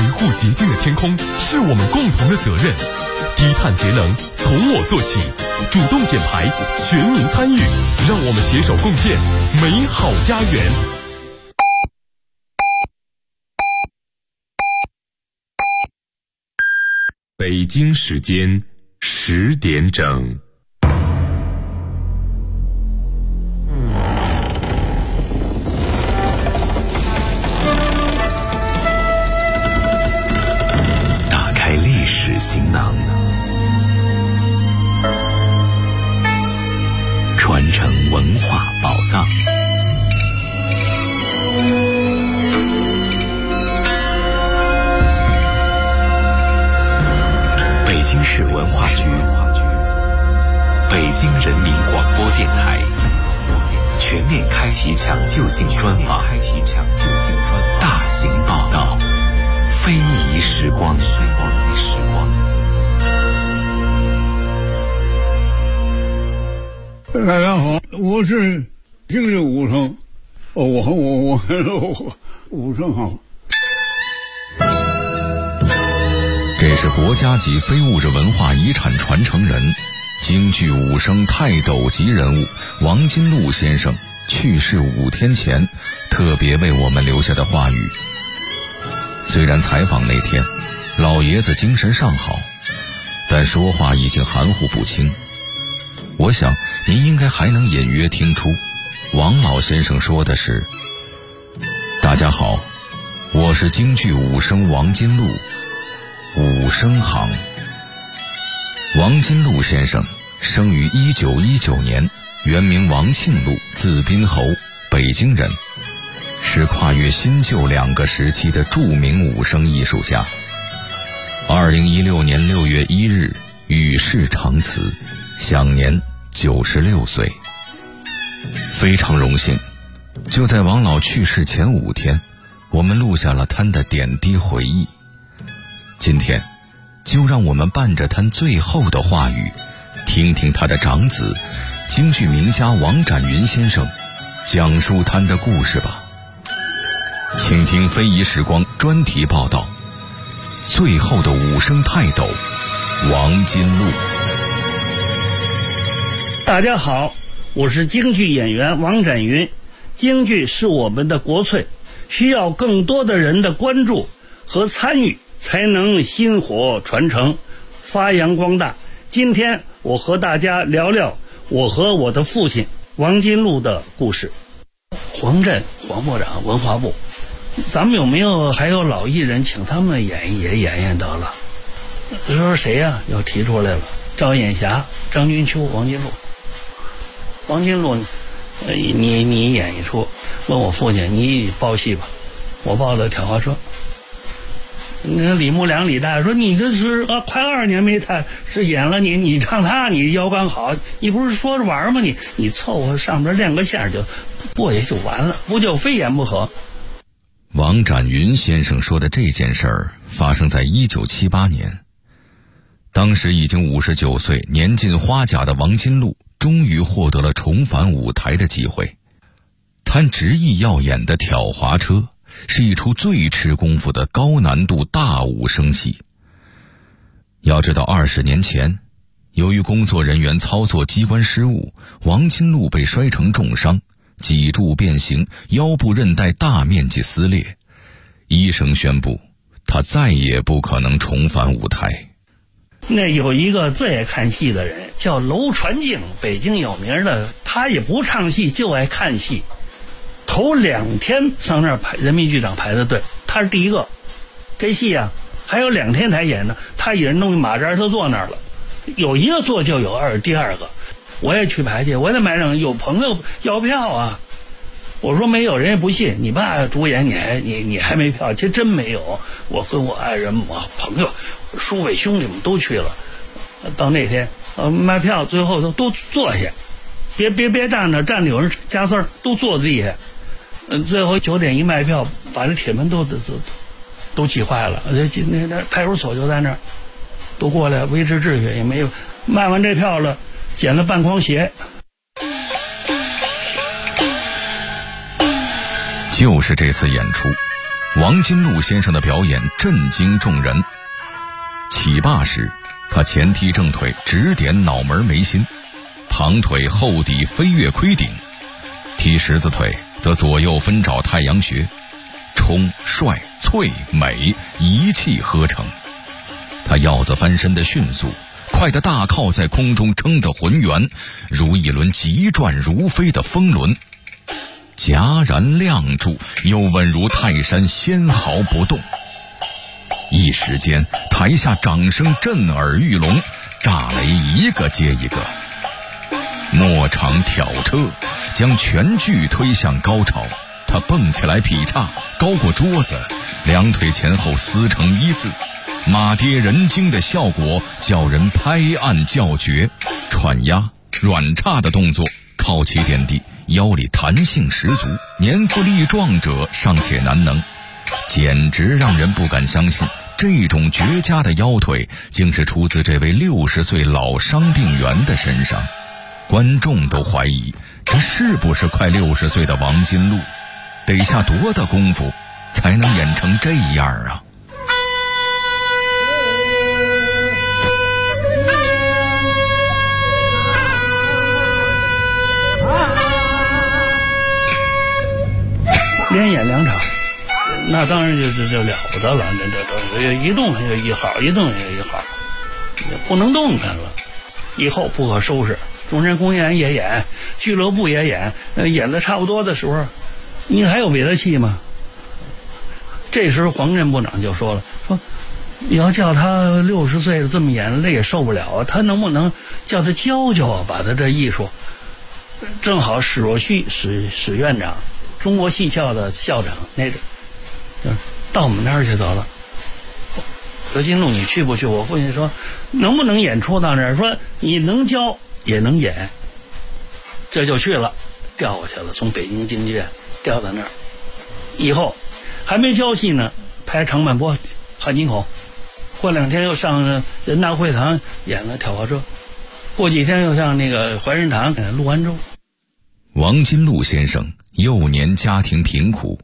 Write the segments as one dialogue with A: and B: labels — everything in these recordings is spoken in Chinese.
A: 护洁净的天空是我们共同的责任。低碳节能从我做起，主动减排，全民参与，让我们携手共建美好家园。北京时间10点整。
B: 打开历史行囊，传承文化宝藏。北京市文化局、北京人民广播电台全面开启抢救性专访，大型报道，非遗时光。
C: 大家好，我是京剧武生，我武生好。
D: 这是国家级非物质文化遗产传承人、京剧武生泰斗级人物王金禄先生去世5天前特别为我们留下的话语。虽然采访那天老爷子精神尚好，但说话已经含糊不清。我想您应该还能隐约听出王老先生说的是：大家好，我是京剧武生王金禄，武生行。王金禄先生生于1919年，原名王庆禄，字宾侯，北京人，是跨越新旧2个时期的著名武生艺术家。2016年6月1日与世长辞，享年96岁。非常荣幸，就在王老去世前5天，我们录下了他的点滴回忆。今天就让我们伴着他最后的话语，听听他的长子京剧名家王展云先生讲述他的故事吧。请听非遗时光专题报道：最后的武生泰斗王金禄。
E: 大家好，我是京剧演员王展云。京剧是我们的国粹，需要更多的人的关注和参与，才能薪火传承，发扬光大。今天我和大家聊聊我和我的父亲王金禄的故事。黄震，黄部长，文化部，咱们有没有还有老艺人请他们演得了？说谁呀？要提出来了，赵艳霞、张君秋、王金禄。王金禄，你演一出，问我父亲你报戏吧，我报的《挑花车》。那李木良李大爷说：“你这是快20年没他是演了你唱他，你腰杆好，你不是说着玩吗？你凑合上边练个线就播也就完了，不就非演不可。”
D: 王展云先生说的这件事儿发生在1978年，当时已经59岁、年近花甲的王金禄终于获得了重返舞台的机会。他执意要演的《挑花车》是一出最吃功夫的高难度大武生戏。要知道20年前，由于工作人员操作机关失误，王金禄被摔成重伤，脊柱变形，腰部韧带大面积撕裂。医生宣布他再也不可能重返舞台。
E: 那有一个最爱看戏的人叫娄传敬，北京有名的，他也不唱戏，就爱看戏。头2天上那儿排人民剧场排的队，他是第一个。这戏啊还有2天才演呢，他一人弄一马扎，他坐那儿了。有一个座就有第二个。我也去排去，我也买上，有朋友要票啊。我说没有，人家不信。你爸主演你还没票？其实真没有。我跟我爱人、我朋友、叔辈兄弟们都去了。到那天卖票，最后都坐下，别站着，站着有人加丝儿，都坐地下。最后9点一卖票，把这铁门都挤坏了。那派出所就在那儿，都过来维持秩序，也没有。卖完这票了，捡了半筐鞋。
D: 就是这次演出， 王金禄先生的表演震惊众人。起罢时，他前踢正腿直点脑门眉心，旁腿后抵飞跃盔顶，踢十字腿则左右分爪太阳穴，冲、帅、脆、美一气呵成。他鹞子翻身的迅速，快的大靠在空中撑得浑圆，如一轮急转如飞的风轮，戛然亮柱，又稳如泰山，纤毫不动。一时间，台下掌声震耳欲聋，炸雷一个接一个。末场挑车，将全剧推向高潮。他蹦起来劈叉，高过桌子，两腿前后撕成一字，马跌人惊的效果叫人拍案叫绝。串压、软叉的动作靠起点地，腰里弹性十足，年富力壮者尚且难能，简直让人不敢相信，这种绝佳的腰腿竟是出自这位60岁老伤病员的身上。观众都怀疑，这是不是快60岁的王金禄？得下多大功夫才能演成这样啊？
E: 连演2场，那当然就了不得了，这一动就一好，一动就一好，不能动弹了，以后不可收拾。中山公园也演，俱乐部也演，演的差不多的时候，你还有别的戏吗？这时候黄镇部长就说了，说你要叫他60岁了这么演，累也受不了啊，他能不能叫他教教啊，把他这艺术。正好史若旭史院长，中国戏校的校长，那个到我们那儿去得了。何金禄，你去不去？我父亲说能不能演出到那儿，说你能教也能演，这就去了，调过去了，从北京京剧院调到那儿，以后还没教戏呢，拍长坂坡、汉金口，过2天又上人大会堂演了挑花车，过几天又上那个怀仁堂陆安州。
D: 王金禄先生幼年家庭贫苦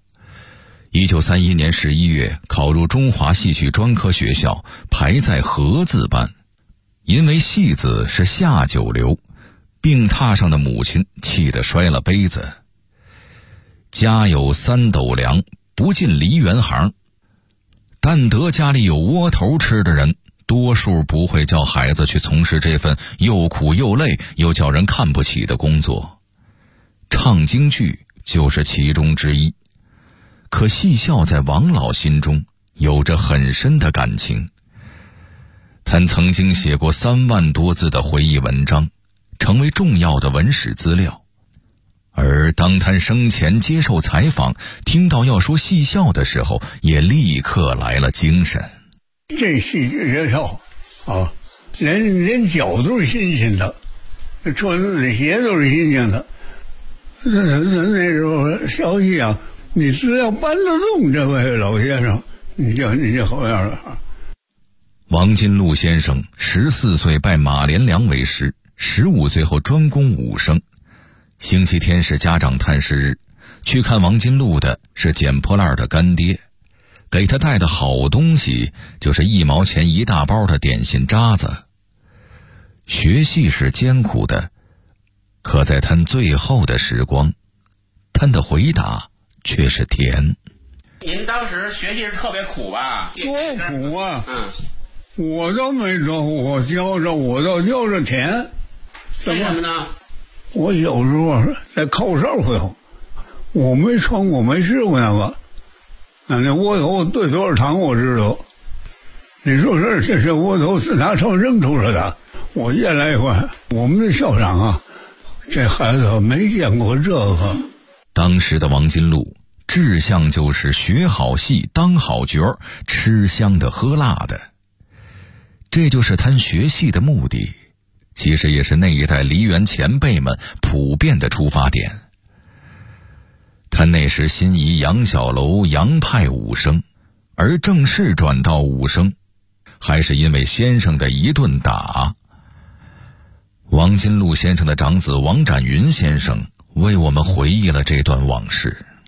D: ，1931年11月考入中华戏曲专科学校，排在禾字班。因为戏子是下九流，病榻上的母亲气得摔了杯子。家有3斗粮，不进梨园行。但得家里有窝头吃的人，多数不会叫孩子去从事这份又苦又累又叫人看不起的工作。唱京剧就是其中之一。可戏校在王老心中有着很深的感情。他曾经写过3万多字的回忆文章，成为重要的文史资料。而当他生前接受采访，听到要说戏校的时候，也立刻来了精神。
C: 这戏剧学校啊，连脚都是新鲜的，穿的鞋都是新鲜的。那时候小戏啊，你只要搬得动这位老先生，你就好样了。
D: 王金禄先生14岁拜马连良为师，15岁后专攻武生。星期天是家长探视日，去看王金禄的是捡破烂的干爹，给他带的好东西就是1毛钱一大包的点心渣子。学戏是艰苦的，可在他最后的时光，他的回答却是甜。
F: 您当时学习是特别苦吧？
C: 多苦啊！我都没说我教着，我倒教着甜。
F: 为什么呢？
C: 我有时候在靠哨里头，我没穿过，没试过那个。那窝头兑多少糖我知道。你说这窝头是拿秤扔出来的？我越来越快。我们的校长啊，这孩子没见过这个。
D: 当时的王金禄志向就是学好戏，当好角，吃香的喝辣的。这就是他学戏的目的，其实也是那一代梨园前辈们普遍的出发点。他那时心仪杨小楼杨派武生，而正式转到武生，还是因为先生的一顿打。王金禄先生的长子王展云先生为我们回忆了这段往事。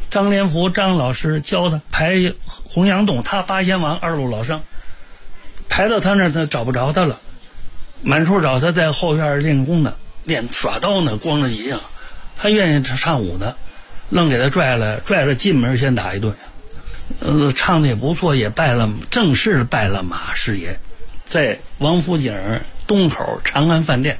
E: 张连福张老师教他排洪阳洞，他八仙王二路老生，排到他那儿他找不着他了，满处找他，在后院练功呢，练耍刀呢，光着脊梁，他愿意唱舞的，愣给他拽了，进门先打一顿，唱的也不错，也正式拜了马师爷，在王府井东口长安饭店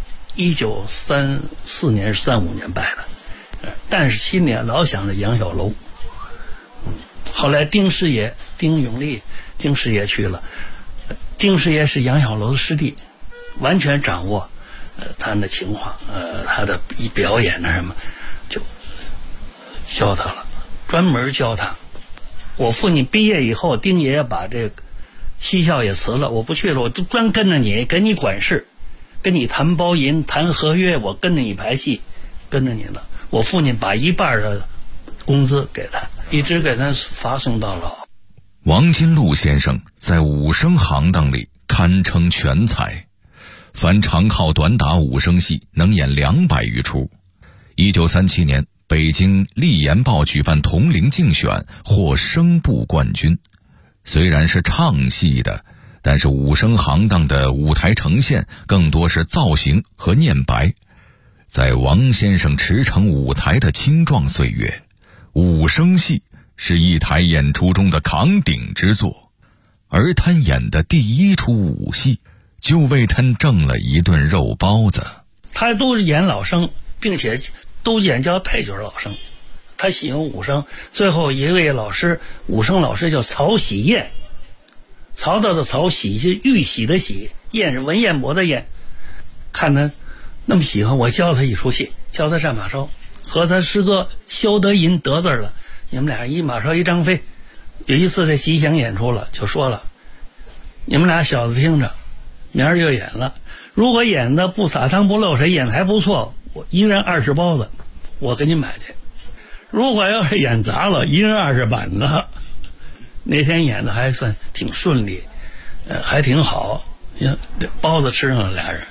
E: ，1934年35年拜的，但是心里老想着杨小楼。后来丁永利去了，丁师爷是杨小楼的师弟，完全掌握他的情况，他的表演什么，就教他了，专门教他。我父亲毕业以后，丁爷爷把这个戏校也辞了，我不去了，我就专跟着你，给你管事，跟你谈包银，谈合约，我跟着你排戏，跟着你了。我父亲把一半的工资给他，一直给他发送到老。
D: 王金禄先生在武生行当里堪称全才，凡长靠短打武生戏能演200余出。1937年北京丽言报举办铜陵竞选，获声部冠军。虽然是唱戏的，但是武生行当的舞台呈现更多是造型和念白。在王先生驰骋舞台的青壮岁月，武生戏是一台演出中的扛鼎之作，而他演的第一出武戏就为他挣了一顿肉包子。
E: 他都是演老生，并且都演叫配角老生，他喜欢武生。最后一位老师，武生老师叫曹喜燕，曹操的曹，喜是玉玺的喜，燕是文彦博的燕。看他那么喜欢，我教他一出戏，教他战马烧，和他师哥萧德银得罪了，你们俩一马烧一张飞。有一次在吉祥演出了，就说了，你们俩小子听着，明儿就演了，如果演的不撒汤不漏水，演的还不错，我一人20包子，我给你买去。如果要是演砸了，一人20板子。那天演的还算挺顺利，还挺好，包子吃上了俩人。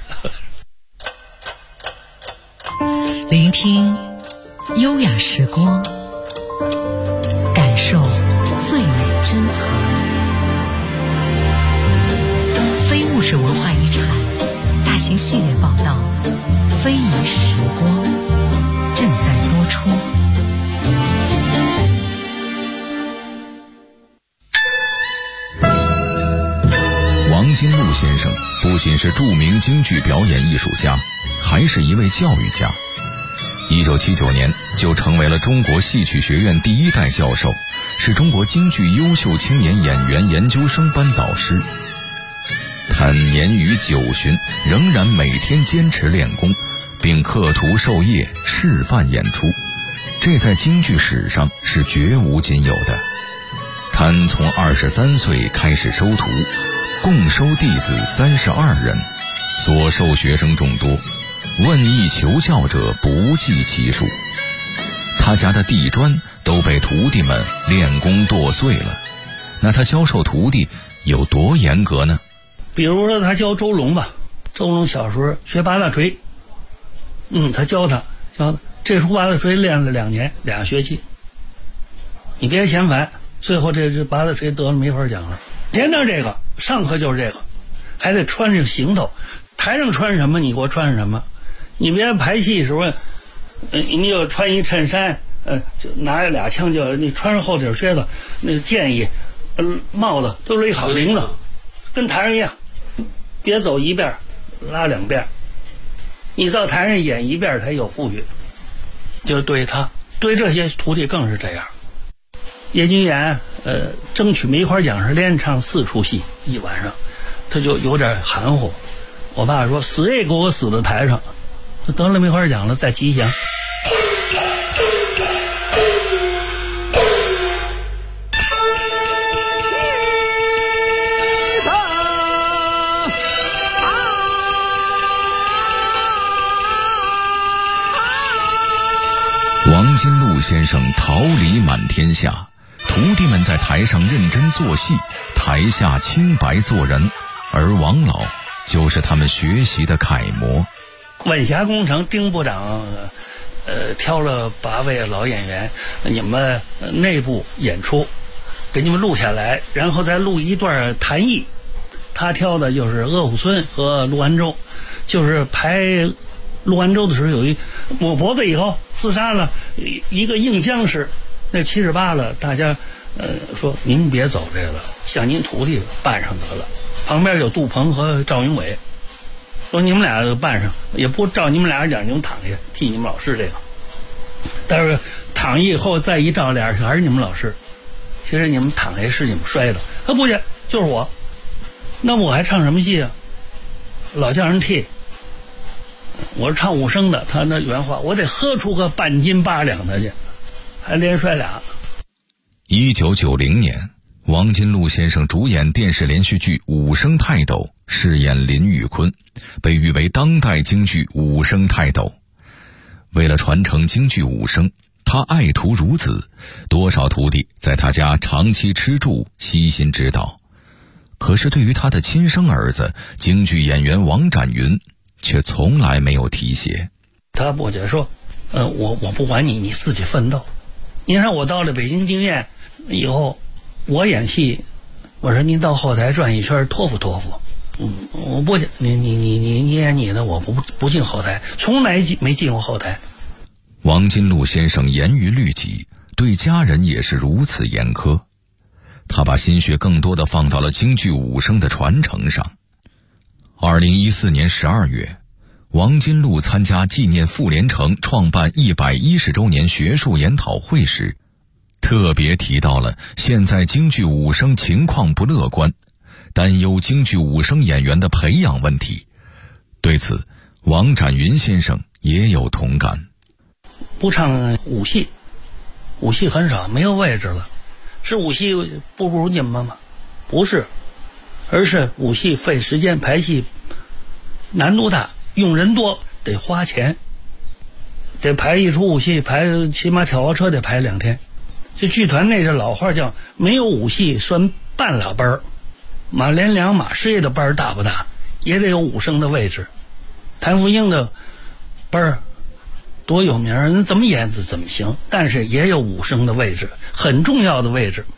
G: 聆听优雅时光，感受最美珍藏。非物质文化遗产大型系列报道《非遗时光》正在播出。
D: 王金禄先生不仅是著名京剧表演艺术家，还是一位教育家。1979年就成为了中国戏曲学院第1代教授，是中国京剧优秀青年演员研究生班导师。他年逾90旬，仍然每天坚持练功，并刻图授业示范演出，这在京剧史上是绝无仅有的。他从23岁开始收徒，共收弟子32人，所收学生众多，问艺求教者不计其数。他家的地砖都被徒弟们练功剁碎了，那他教授徒弟有多严格呢？
E: 比如说他教周龙吧，周龙小时候学八大锤，他教他这出八大锤练了2年2学期，你别嫌烦，最后这八大锤得了没法讲了。天天这个上课就是这个，还得穿上行头，台上穿什么你给我穿什么，你别排戏时候你就穿一衬衫，就拿着俩枪，就你穿上厚底靴子，那个剑衣，帽子都勒好铃子，跟台上一样，别走一遍拉2遍，你到台上演一遍才有富裕。就是对这些徒弟更是这样。叶君言争取梅花奖是连唱4出戏一晚上，他就有点含糊。我爸说死也给我死在台上，得了梅花奖了，在吉祥。
D: 王金禄先生桃李满天下，徒弟们在台上认真做戏，台下清白做人，而王老就是他们学习的楷模。
E: 晚霞工程丁部长挑了8位老演员，你们内部演出，给你们录下来，然后再录一段弹艺。他挑的就是鄂虎孙和陆安州，就是排陆安州的时候有一抹脖子以后自杀了，一个硬僵尸，那78了，大家说您别走这个了，像您徒弟办上得了。旁边有杜鹏和赵云伟，说你们俩办上，也不照你们俩讲，你们躺下替你们老师这个。但是躺以后再一照脸，还是你们老师。其实你们躺下是你们摔的，他不去，就是我。那么我还唱什么戏啊？老叫人替。我是唱武生的，他那原话，我得喝出个半斤8两的去，还连摔俩。
D: 1990年，王金禄先生主演电视连续剧《武生泰斗》，饰演林玉坤，被誉为当代京剧武生泰斗。为了传承京剧武生，他爱徒如子，多少徒弟在他家长期吃住，悉心指导。可是对于他的亲生儿子京剧演员王展云，却从来没有提携。
E: 他不姐说，我不管你，你自己奋斗。你看我到了北京京院以后，我演戏，我说您到后台转一圈，托付托付。我不你演你的，我不进后台，从来没进过后台。
D: 王金禄先生严于律己，对家人也是如此严苛。他把心血更多地放到了京剧武生的传承上。2014年12月，王金禄参加纪念傅连城创办110周年学术研讨会时，特别提到了现在京剧武生情况不乐观，担忧京剧武生演员的培养问题。对此，王展云先生也有同感。
E: 不唱武戏，武戏很少，没有位置了。是武戏不如你们吗？不是，而是武戏费时间，排戏难度大，用人多，得花钱，得排一出武戏，排起码挑高车得排2天。这剧团内这老话叫没有武戏算半拉班儿，马连良马师爷的班儿大不大，也得有武生的位置。谭富英的班儿多有名，人怎么演怎么行，但是也有武生的位置，很重要的位置。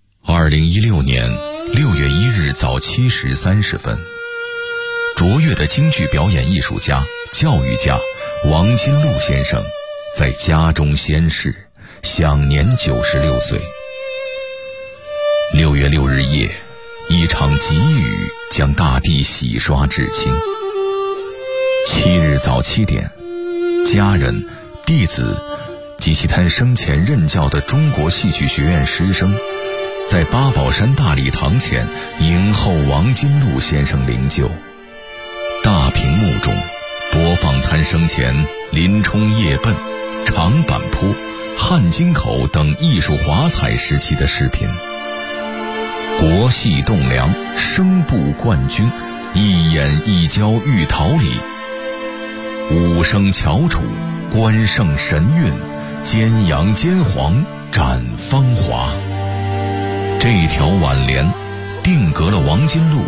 D: 2016年6月1日早7时30分，卓越的京剧表演艺术家、教育家王金禄先生在家中仙逝，享年96岁。6月6日夜，一场急雨将大地洗刷至清。7日早7点，家人、弟子及其他生前任教的中国戏剧学院师生，在八宝山大礼堂前迎候王金禄先生灵柩。大屏幕中播放他生前林冲夜奔、长坂坡、汉津口等艺术华彩时期的视频。国戏栋梁，声部冠军，一演一教喻桃李。武生翘楚，关胜神韵，奸阳奸黄，展芳华。这条挽联定格了王金禄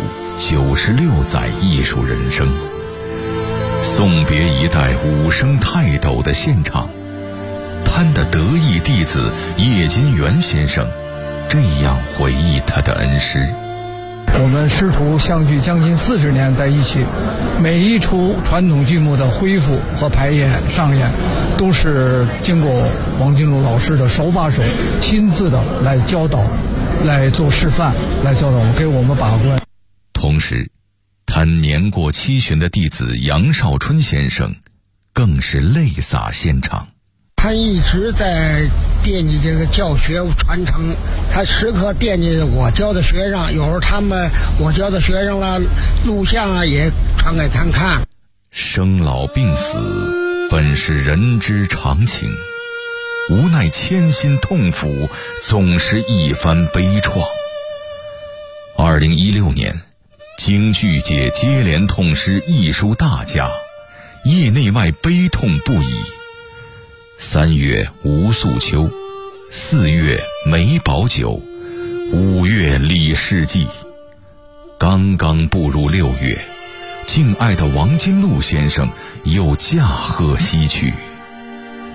D: 96载艺术人生。送别一代武生泰斗的现场，他的得意弟子叶金元先生这样回忆他的恩师：
H: 我们师徒相聚将近40年在一起，每一出传统剧目的恢复和排演上演，都是经过王金禄老师的手把手亲自的来教导，来做示范，来教导我们，给我们把关。
D: 同时他年过70旬的弟子杨少春先生更是泪洒现场。
I: 他一直在惦记这个教学传承，他时刻惦记我教的学生，有时候我教的学生了录像啊也传给他看。
D: 生老病死本是人之常情，无奈千辛痛苦总是一番悲怆。2016年，京剧界接连痛失艺术大家，业内外悲痛不已。3月吴素秋，4月梅葆玖，5月李世济。刚刚步入6月，敬爱的王金禄先生又驾鹤西去。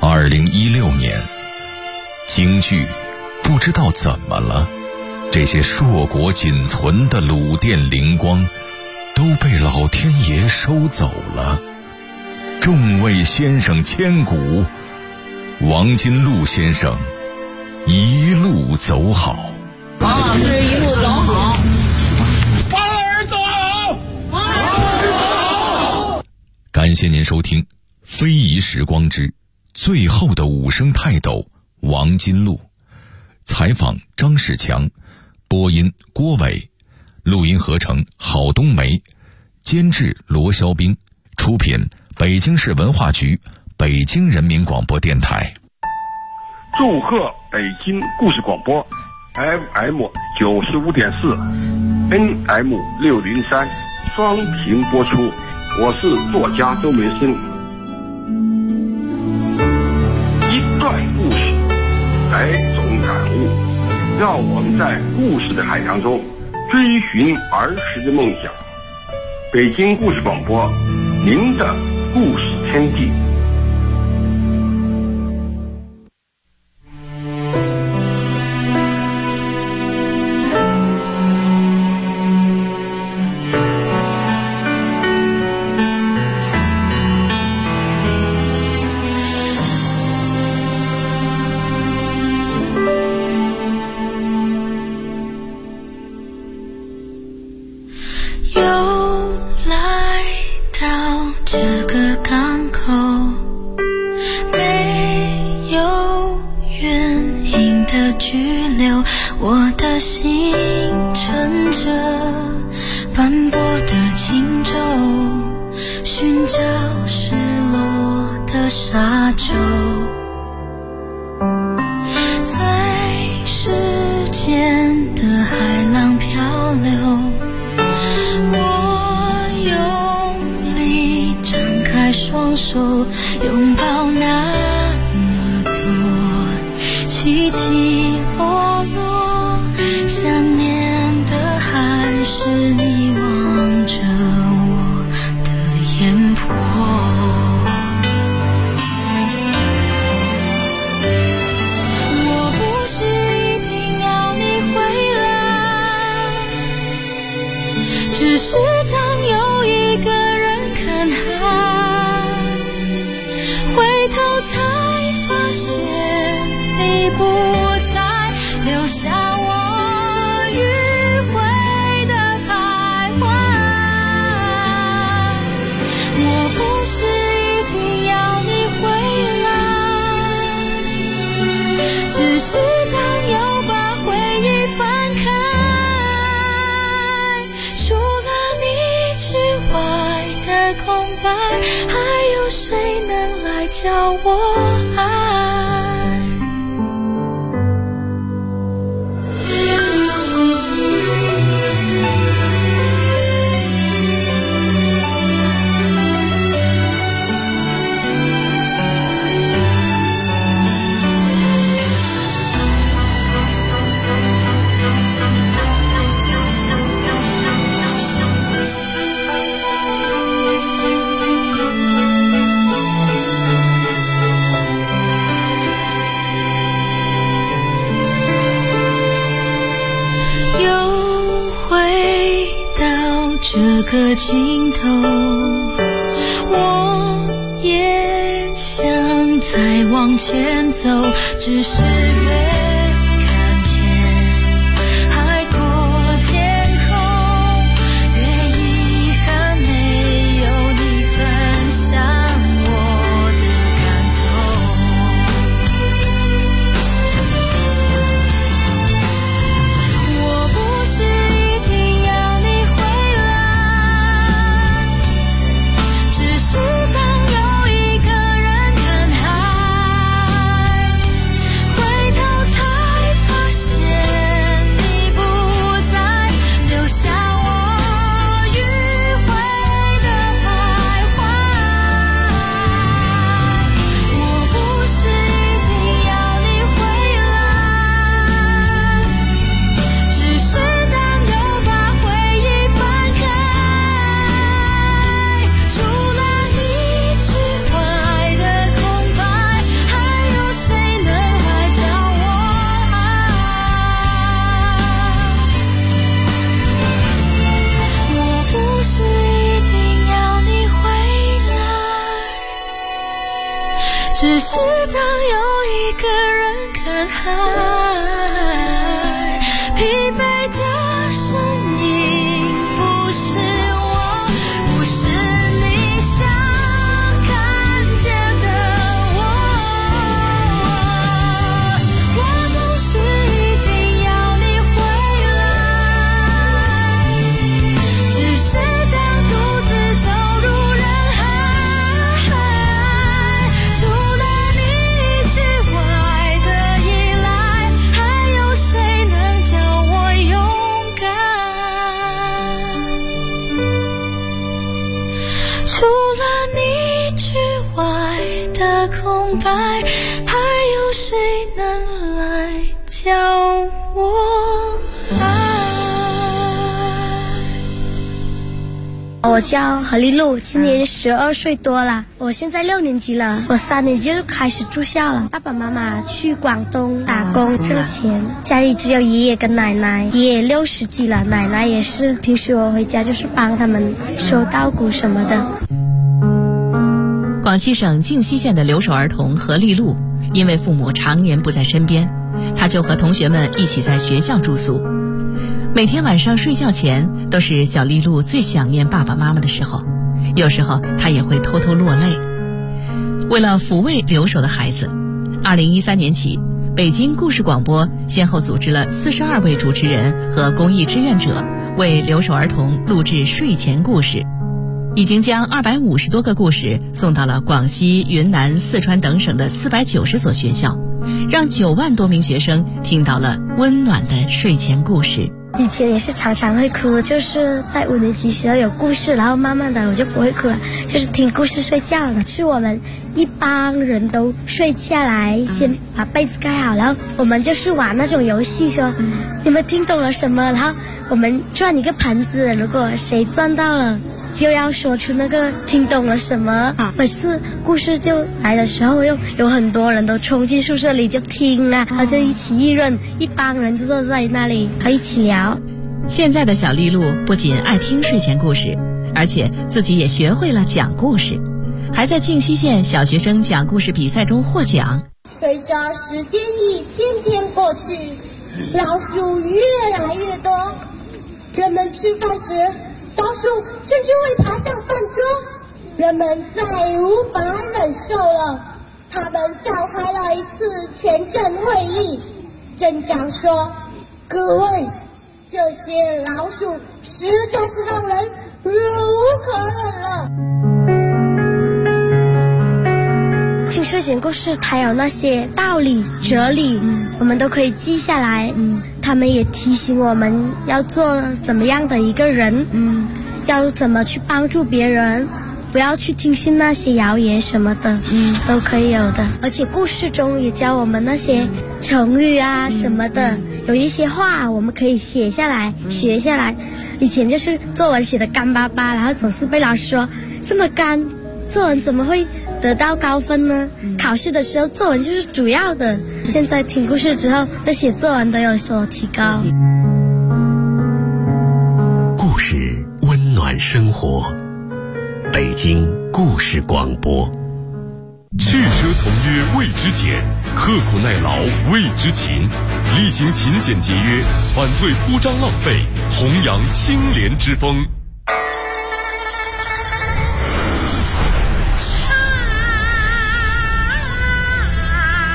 D: 2016年，京剧不知道怎么了，这些硕果仅存的鲁店灵光都被老天爷收走了。众位先生千古，王金禄先生一路走好。
J: 王老师一路走好。
C: 王老师走好，王老师走好。
D: 感谢您收听《非遗时光之最后的5声泰斗》王金禄，采访张世强，播音郭伟，录音合成郝冬梅，监制罗肖兵，出品北京市文化局北京人民广播电台。
K: 祝贺北京故事广播 FM 95.4 NM 603双频播出，我是作家周梅生。一段故事100种感悟，让我们在故事的海洋中追寻儿时的梦想。北京故事广播，您的故事天地。
L: 我的心乘着斑驳的轻舟，寻找失落的沙洲，随时间的海浪漂流，我用力张开双手，拥抱那么多起起落落，想念的还是你望着我的眼波。我不是一定要你回来，只是当有一个人看海，回头才发现你不再留下我迂回的徘徊。我不是一定要你回来，只是当又把回忆翻开，除了你之外的空白，还有谁能来教我爱？这个尽头，我也想再往前走，只是越看见海阔天空，越遗憾没有你分享我的感动。我不是一定要你回来，只是当有一个人看海，回头才是当有一个人看海，疲惫的身影不是我，不是你想看见的我。我总是一定要你回来，只是当独自走入人海，除了你之外的依赖，还有谁能叫我勇敢？除了你之外的空白，还有谁能来教我爱？
M: 我叫何丽露，今年12岁多了。我现在6年级了，我3年级就开始住校了。爸爸妈妈去广东打工挣钱，家里只有爷爷跟奶奶。爷爷60几了，奶奶也是。平时我回家就是帮他们收稻谷什么的。
N: 广西省靖西县的留守儿童何丽露，因为父母常年不在身边，她就和同学们一起在学校住宿。每天晚上睡觉前，都是小丽露最想念爸爸妈妈的时候，有时候她也会偷偷落泪。为了抚慰留守的孩子，2013年起，北京故事广播先后组织了42位主持人和公益志愿者，为留守儿童录制睡前故事，已经将250多个故事送到了广西、云南、四川等省的490所学校，让9万多名学生听到了温暖的睡前故事。
M: 以前也是常常会哭，就是在5年级时候有故事，然后慢慢的我就不会哭了，就是听故事睡觉了。是我们一帮人都睡下来，先把被子盖好，然后我们就是玩那种游戏，说你们听懂了什么，然后我们转一个盘子，如果谁转到了就要说出那个听懂了什么。每次故事就来的时候，又有很多人都冲进宿舍里就听啊，然后就一起议论，一帮人就坐在那里还一起聊。
N: 现在的小丽露不仅爱听睡前故事，而且自己也学会了讲故事，还在靖西县小学生讲故事比赛中获奖。
O: 随着时间一天天过去，老鼠越来越多，人们吃饭时老鼠甚至会爬上饭桌，人们再无法忍受了，他们召开了一次全镇会议。镇长说：“各位，这些老鼠实在是让人忍无可忍了。”
M: 听睡前故事，它有那些道理、哲理，我们都可以记下来。他们也提醒我们要做怎么样的一个人，要怎么去帮助别人，不要去听信那些谣言什么的，都可以有的。而且故事中也教我们那些成语啊什么的，有一些话我们可以写下来、学下来。以前就是作文写的干巴巴，然后总是被老师说这么干，作文怎么会得到高分呢？考试的时候作文就是主要的。现在听故事之后，那写作文都有所提高。
P: 故事温暖生活，北京故事广播。
A: 去奢从约谓之俭，刻苦耐劳谓之勤，厉行勤俭节约，反对铺张浪费，弘扬清廉之风。